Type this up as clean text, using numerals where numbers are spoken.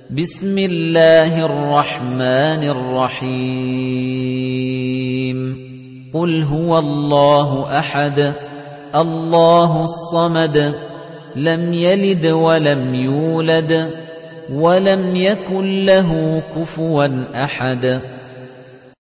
بسم الله الرحمن الرحيم قل هو الله أحد الله الصمد لم يلد ولم يولد ولم يكن له كفوا أحد